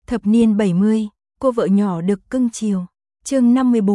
Thập niên 70, cô vợ nhỏ được cưng chiều. Chương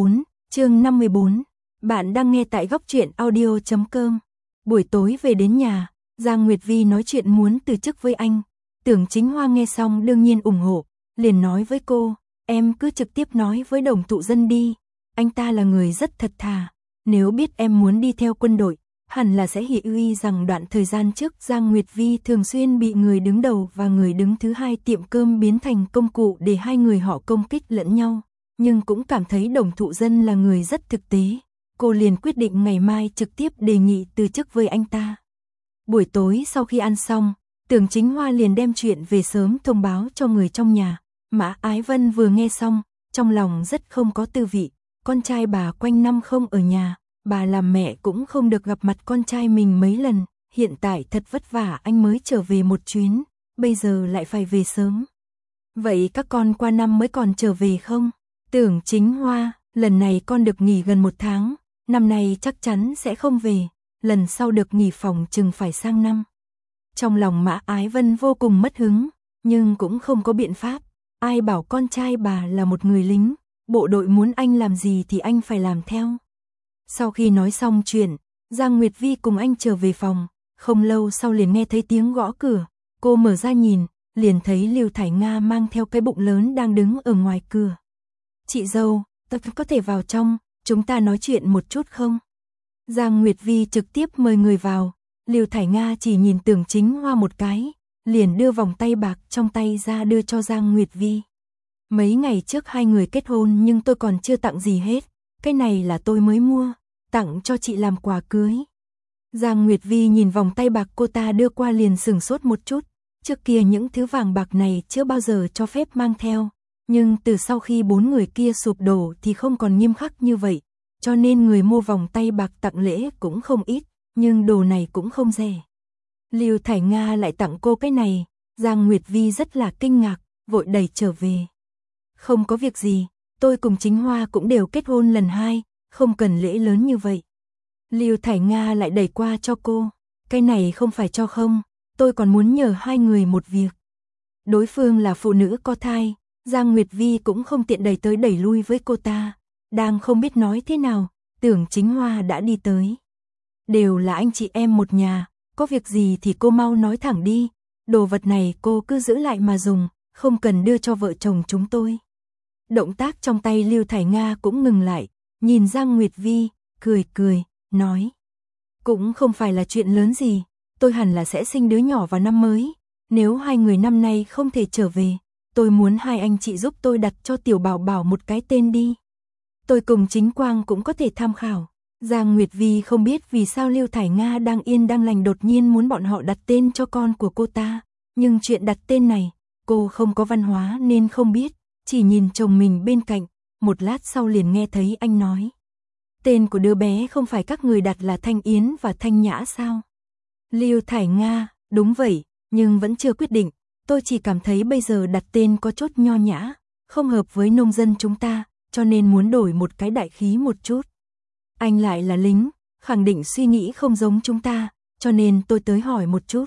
54. Bạn đang nghe tại góc truyện audio.com. Buổi tối về đến nhà, Giang Nguyệt Vi nói chuyện muốn từ chức với anh. Tưởng Chính Hoa nghe xong đương nhiên ủng hộ, liền nói với cô, em cứ trực tiếp nói với Đồng Thụ Dân đi. Anh ta là người rất thật thà, nếu biết em muốn đi theo quân đội, hẳn là sẽ hiểu rằng đoạn thời gian trước Giang Nguyệt Vi thường xuyên bị người đứng đầu và người đứng thứ hai tiệm cơm biến thành công cụ để hai người họ công kích lẫn nhau. Nhưng cũng cảm thấy Đồng Thụ Dân là người rất thực tế. Cô liền quyết định ngày mai trực tiếp đề nghị từ chức với anh ta. Buổi tối sau khi ăn xong, Tưởng Chính Hoa liền đem chuyện về sớm thông báo cho người trong nhà. Mã Ái Vân vừa nghe xong, trong lòng rất không có tư vị. Con trai bà quanh năm không ở nhà, bà làm mẹ cũng không được gặp mặt con trai mình mấy lần. Hiện tại thật vất vả anh mới trở về một chuyến, bây giờ lại phải về sớm. Vậy các con qua năm mới còn trở về không? Tưởng Chính Hoa, lần này con được nghỉ gần 1 tháng, năm nay chắc chắn sẽ không về, lần sau được nghỉ phòng chừng phải sang năm. Trong lòng Mã Ái Vân vô cùng mất hứng, nhưng cũng không có biện pháp. Ai bảo con trai bà là một người lính, bộ đội muốn anh làm gì thì anh phải làm theo. Sau khi nói xong chuyện, Giang Nguyệt Vi cùng anh trở về phòng, không lâu sau liền nghe thấy tiếng gõ cửa. Cô mở ra nhìn, liền thấy Lưu Thải Nga mang theo cái bụng lớn đang đứng ở ngoài cửa. Chị dâu, tôi có thể vào trong, chúng ta nói chuyện một chút không? Giang Nguyệt Vi trực tiếp mời người vào. Lưu Thải Nga chỉ nhìn Tưởng Chính Hoa một cái, liền đưa vòng tay bạc trong tay ra đưa cho Giang Nguyệt Vi. Mấy ngày trước hai người kết hôn nhưng tôi còn chưa tặng gì hết, cái này là tôi mới mua, tặng cho chị làm quà cưới. Giang Nguyệt Vi nhìn vòng tay bạc cô ta đưa qua liền sửng sốt một chút, trước kia những thứ vàng bạc này chưa bao giờ cho phép mang theo, nhưng từ sau khi 4 người kia sụp đổ thì không còn nghiêm khắc như vậy, cho nên người mua vòng tay bạc tặng lễ cũng không ít, nhưng đồ này cũng không rẻ. Lưu Thải Nga lại tặng cô cái này, Giang Nguyệt Vi rất là kinh ngạc, vội đẩy trở về. Không có việc gì, tôi cùng Chính Hoa cũng đều kết hôn lần 2, không cần lễ lớn như vậy. Lưu Thải Nga lại đẩy qua cho cô, cái này không phải cho không, tôi còn muốn nhờ hai người một việc. Đối phương là phụ nữ có thai, Giang Nguyệt Vi cũng không tiện đẩy tới đẩy lui với cô ta. Đang không biết nói thế nào, Tưởng Chính Hoa đã đi tới. Đều là anh chị em một nhà, có việc gì thì cô mau nói thẳng đi, đồ vật này cô cứ giữ lại mà dùng, không cần đưa cho vợ chồng chúng tôi. Động tác trong tay Lưu Thải Nga cũng ngừng lại, nhìn Giang Nguyệt Vi, cười, nói. Cũng không phải là chuyện lớn gì, tôi hẳn là sẽ sinh đứa nhỏ vào năm mới, nếu hai người năm nay không thể trở về, tôi muốn hai anh chị giúp tôi đặt cho tiểu bảo bảo một cái tên đi. Tôi cùng Chính Quang cũng có thể tham khảo. Giang Nguyệt Vi không biết vì sao Lưu Thải Nga đang yên đang lành đột nhiên muốn bọn họ đặt tên cho con của cô ta, nhưng chuyện đặt tên này, cô không có văn hóa nên không biết, chỉ nhìn chồng mình bên cạnh, một lát sau liền nghe thấy anh nói. Tên của đứa bé không phải các người đặt là Thanh Yến và Thanh Nhã sao? Lưu Thải Nga, đúng vậy, nhưng vẫn chưa quyết định, tôi chỉ cảm thấy bây giờ đặt tên có chút nho nhã, không hợp với nông dân chúng ta, cho nên muốn đổi một cái đại khí một chút. Anh lại là lính, khẳng định suy nghĩ không giống chúng ta, cho nên tôi tới hỏi một chút.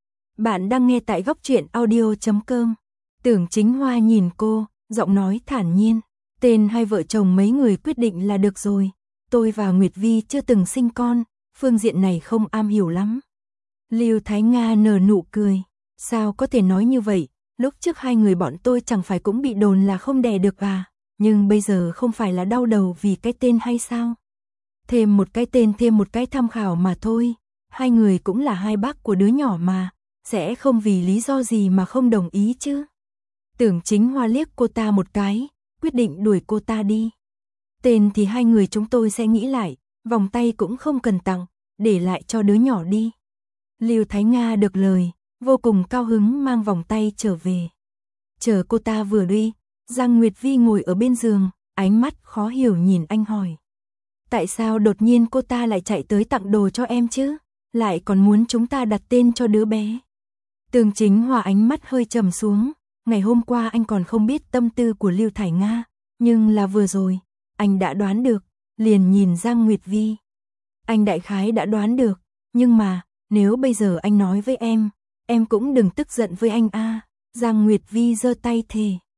Bạn đang nghe tại góc truyện audio.com. Tưởng Chính Hoa nhìn cô, giọng nói thản nhiên, tên hai vợ chồng mấy người quyết định là được rồi. Tôi và Nguyệt Vi chưa từng sinh con, phương diện này không am hiểu lắm. Lưu Thái Nga nở nụ cười, sao có thể nói như vậy, lúc trước hai người bọn tôi chẳng phải cũng bị đồn là không đẻ được à, nhưng bây giờ không phải là đau đầu vì cái tên hay sao? Thêm một cái tên thêm một cái tham khảo mà thôi, hai người cũng là hai bác của đứa nhỏ mà, sẽ không vì lý do gì mà không đồng ý chứ. Tưởng Chính Hoa liếc cô ta một cái, quyết định đuổi cô ta đi. Tên thì hai người chúng tôi sẽ nghĩ lại, vòng tay cũng không cần tặng, để lại cho đứa nhỏ đi. Lưu Thái Nga được lời, vô cùng cao hứng mang vòng tay trở về. Chờ cô ta vừa đi, Giang Nguyệt Vi ngồi ở bên giường, ánh mắt khó hiểu nhìn anh hỏi. Tại sao đột nhiên cô ta lại chạy tới tặng đồ cho em chứ? Lại còn muốn chúng ta đặt tên cho đứa bé. Tưởng Chính Hoa ánh mắt hơi trầm xuống, ngày hôm qua anh còn không biết tâm tư của Lưu Thải Nga, nhưng là vừa rồi, anh đã đoán được, liền nhìn Giang Nguyệt Vi. Anh đại khái đã đoán được, nhưng mà, nếu bây giờ anh nói với em cũng đừng tức giận với anh a. Giang Nguyệt Vi giơ tay thề.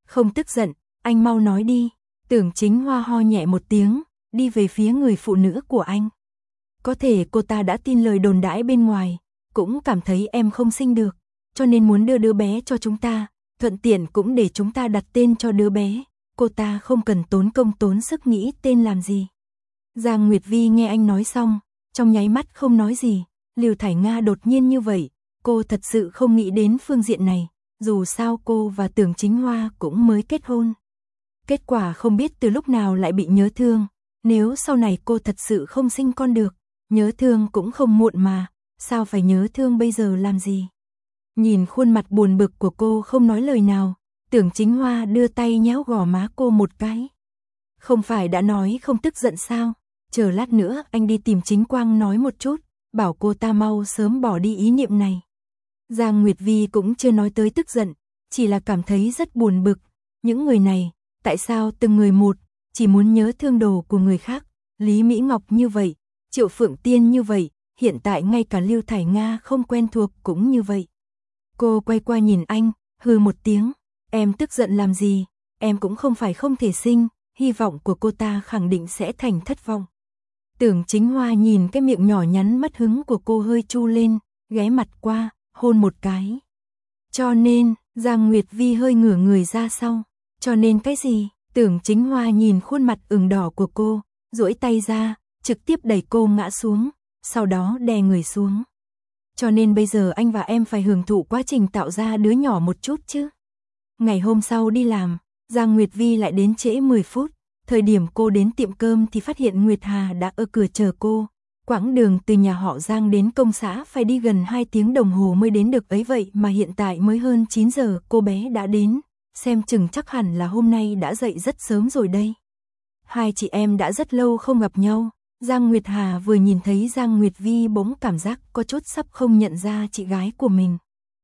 Không tức giận, anh mau nói đi. Tưởng Chính Hoa ho nhẹ một tiếng, đi về phía người phụ nữ của anh. Có thể cô ta đã tin lời đồn đãi bên ngoài, cũng cảm thấy em không sinh được, cho nên muốn đưa đứa bé cho chúng ta, thuận tiện cũng để chúng ta đặt tên cho đứa bé. Cô ta không cần tốn công tốn sức nghĩ tên làm gì. Giang Nguyệt Vi nghe anh nói xong, trong nháy mắt không nói gì. Lưu Thải Nga đột nhiên như vậy, cô thật sự không nghĩ đến phương diện này. Dù sao cô và Tưởng Chính Hoa cũng mới kết hôn. Kết quả không biết từ lúc nào lại bị nhớ thương. Nếu sau này cô thật sự không sinh con được, nhớ thương cũng không muộn mà. Sao phải nhớ thương bây giờ làm gì? Nhìn khuôn mặt buồn bực của cô không nói lời nào, Tưởng Chính Hoa đưa tay nhéo gò má cô một cái. Không phải đã nói không tức giận sao? Chờ lát nữa anh đi tìm Chính Quang nói một chút, bảo cô ta mau sớm bỏ đi ý niệm này. Giang Nguyệt Vi cũng chưa nói tới tức giận, chỉ là cảm thấy rất buồn bực. Những người này, tại sao từng người một, chỉ muốn nhớ thương đồ của người khác? Lý Mỹ Ngọc như vậy, Triệu Phượng Tiên như vậy, hiện tại ngay cả Lưu Thải Nga không quen thuộc cũng như vậy. Cô quay qua nhìn anh, hừ một tiếng. Em tức giận làm gì? Em cũng không phải không thể sinh, hy vọng của cô ta khẳng định sẽ thành thất vọng. Tưởng Chính Hoa nhìn cái miệng nhỏ nhắn mất hứng của cô hơi chu lên, ghé mặt qua, hôn một cái. Cho nên, Giang Nguyệt Vi hơi ngửa người ra sau. Cho nên cái gì? Tưởng Chính Hoa nhìn khuôn mặt ửng đỏ của cô, duỗi tay ra, trực tiếp đẩy cô ngã xuống, sau đó đè người xuống. Cho nên bây giờ anh và em phải hưởng thụ quá trình tạo ra đứa nhỏ một chút chứ. Ngày hôm sau đi làm, Giang Nguyệt Vi lại đến trễ 10 phút. Thời điểm cô đến tiệm cơm thì phát hiện Nguyệt Hà đã ở cửa chờ cô. Quãng đường từ nhà họ Giang đến công xã phải đi gần 2 tiếng đồng hồ mới đến được ấy vậy mà hiện tại mới hơn 9 giờ cô bé đã đến. Xem chừng chắc hẳn là hôm nay đã dậy rất sớm rồi đây. Hai chị em đã rất lâu không gặp nhau. Giang Nguyệt Hà vừa nhìn thấy Giang Nguyệt Vi bỗng cảm giác có chút sắp không nhận ra chị gái của mình.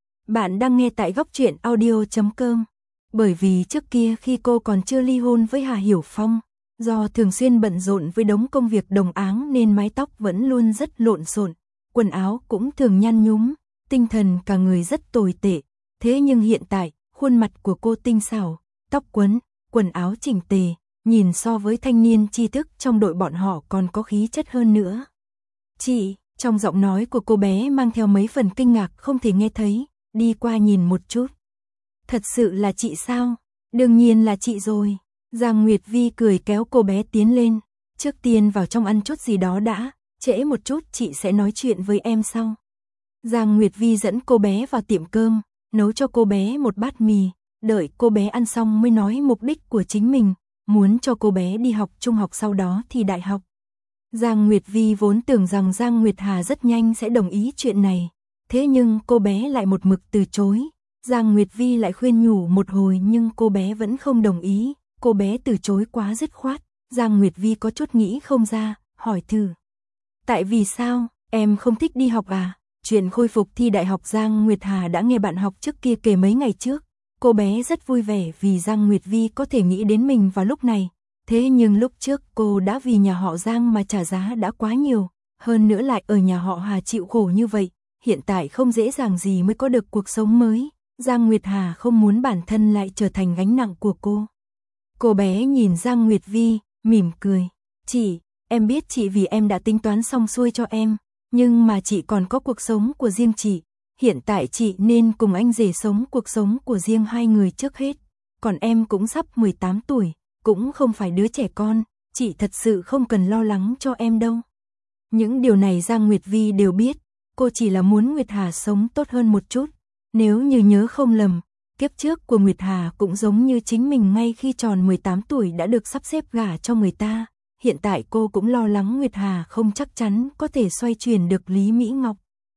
Bạn đang nghe tại Góc Truyện Audio.com. Bởi vì trước kia khi cô còn chưa ly hôn với Hà Hiểu Phong, do thường xuyên bận rộn với đống công việc đồng áng nên mái tóc vẫn luôn rất lộn xộn, quần áo cũng thường nhăn nhúm, tinh thần cả người rất tồi tệ. Thế nhưng hiện tại, khuôn mặt của cô tinh xảo, tóc quấn, quần áo chỉnh tề, nhìn so với thanh niên tri thức trong đội bọn họ còn có khí chất hơn nữa. Chị, trong giọng nói của cô bé mang theo mấy phần kinh ngạc không thể nghe thấy, đi qua nhìn một chút. Thật sự là chị sao? Đương nhiên là chị rồi. Giang Nguyệt Vi cười kéo cô bé tiến lên. Trước tiên vào trong ăn chút gì đó đã, trễ một chút chị sẽ nói chuyện với em sau. Giang Nguyệt Vi dẫn cô bé vào tiệm cơm, nấu cho cô bé một bát mì, đợi cô bé ăn xong mới nói mục đích của chính mình, muốn cho cô bé đi học trung học sau đó thì đại học. Giang Nguyệt Vi vốn tưởng rằng Giang Nguyệt Hà rất nhanh sẽ đồng ý chuyện này, thế nhưng cô bé lại một mực từ chối. Giang Nguyệt Vi lại khuyên nhủ một hồi nhưng cô bé vẫn không đồng ý, cô bé từ chối quá dứt khoát. Giang Nguyệt Vi có chút nghĩ không ra, hỏi thử. Tại vì sao, em không thích đi học à? Chuyện khôi phục thi đại học Giang Nguyệt Hà đã nghe bạn học trước kia kể mấy ngày trước. Cô bé rất vui vẻ vì Giang Nguyệt Vi có thể nghĩ đến mình vào lúc này. Thế nhưng lúc trước cô đã vì nhà họ Giang mà trả giá đã quá nhiều. Hơn nữa lại ở nhà họ Hà chịu khổ như vậy. Hiện tại không dễ dàng gì mới có được cuộc sống mới. Giang Nguyệt Hà không muốn bản thân lại trở thành gánh nặng của cô. Cô bé nhìn Giang Nguyệt Vi, mỉm cười. Chị, em biết chị vì em đã tính toán xong xuôi cho em. Nhưng mà chị còn có cuộc sống của riêng chị. Hiện tại chị nên cùng anh rể sống cuộc sống của riêng hai người trước hết. Còn em cũng sắp 18 tuổi, cũng không phải đứa trẻ con. Chị thật sự không cần lo lắng cho em đâu. Những điều này Giang Nguyệt Vi đều biết. Cô chỉ là muốn Nguyệt Hà sống tốt hơn một chút. Nếu như nhớ không lầm, kiếp trước của Nguyệt Hà cũng giống như chính mình ngay khi tròn 18 tuổi đã được sắp xếp gả cho người ta. Hiện tại cô cũng lo lắng Nguyệt Hà không chắc chắn có thể xoay chuyển được Lý Mỹ Ngọc.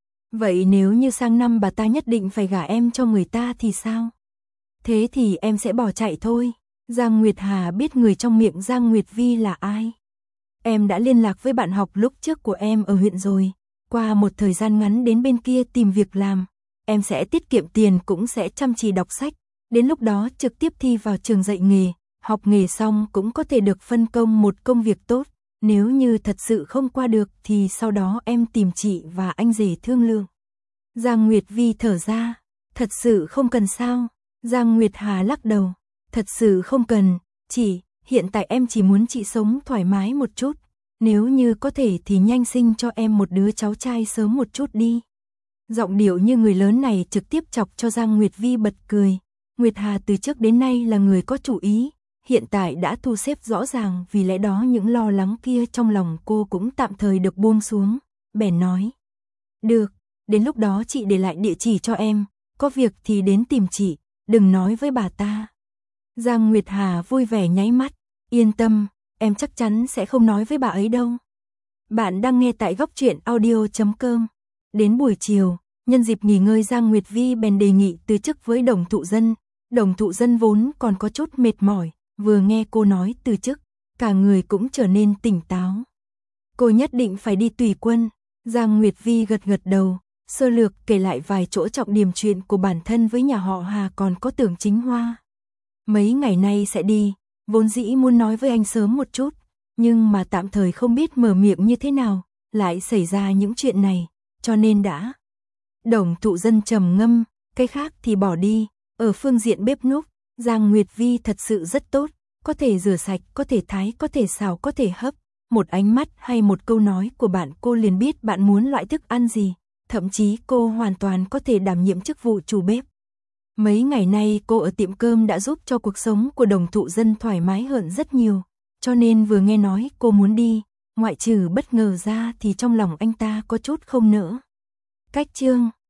Vậy nếu như sang năm bà ta nhất định phải gả em cho người ta thì sao? Thế thì em sẽ bỏ chạy thôi. Giang Nguyệt Hà biết người trong miệng Giang Nguyệt Vi là ai. Em đã liên lạc với bạn học lúc trước của em ở huyện rồi. Qua một thời gian ngắn đến bên kia tìm việc làm. Em sẽ tiết kiệm tiền cũng sẽ chăm chỉ đọc sách. Đến lúc đó trực tiếp thi vào trường dạy nghề. Học nghề xong cũng có thể được phân công một công việc tốt. Nếu như thật sự không qua được thì sau đó em tìm chị và anh rể thương lượng. Giang Nguyệt Vi thở ra. Thật sự không cần sao. Giang Nguyệt Hà lắc đầu. Thật sự không cần, chị, hiện tại em chỉ muốn chị sống thoải mái một chút. Nếu như có thể thì nhanh sinh cho em một đứa cháu trai sớm một chút đi. Giọng điệu như người lớn này trực tiếp chọc cho Giang Nguyệt Vi bật cười. Nguyệt Hà từ trước đến nay là người có chủ ý, hiện tại đã thu xếp rõ ràng, vì lẽ đó những lo lắng kia trong lòng cô cũng tạm thời được buông xuống. Bèn nói, được, đến lúc đó chị để lại địa chỉ cho em, có việc thì đến tìm chị, đừng nói với bà ta. Giang Nguyệt Hà vui vẻ nháy mắt, yên tâm, em chắc chắn sẽ không nói với bà ấy đâu. Bạn đang nghe tại Góc Truyện Audio.com. Đến buổi chiều, nhân dịp nghỉ ngơi Giang Nguyệt Vi bèn đề nghị từ chức với Đồng Thụ Dân. Đồng Thụ Dân vốn còn có chút mệt mỏi, vừa nghe cô nói từ chức, cả người cũng trở nên tỉnh táo. Cô nhất định phải đi tùy quân. Giang Nguyệt Vi gật gật đầu, sơ lược kể lại vài chỗ trọng điểm chuyện của bản thân với nhà họ Hà còn có Tưởng Chính Hoa. Mấy ngày nay sẽ đi, vốn dĩ muốn nói với anh sớm một chút, nhưng mà tạm thời không biết mở miệng như thế nào, lại xảy ra những chuyện này, cho nên đã. Đồng Thụ Dân trầm ngâm, cái khác thì bỏ đi, ở phương diện bếp núc, Giang Nguyệt Vi thật sự rất tốt, có thể rửa sạch, có thể thái, có thể xào, có thể hấp. Một ánh mắt hay một câu nói của bạn cô liền biết bạn muốn loại thức ăn gì, thậm chí cô hoàn toàn có thể đảm nhiệm chức vụ chủ bếp. Mấy ngày nay cô ở tiệm cơm đã giúp cho cuộc sống của Đồng Thụ Dân thoải mái hơn rất nhiều, cho nên vừa nghe nói cô muốn đi, ngoại trừ bất ngờ ra thì trong lòng anh ta có chút không nỡ. Cách chương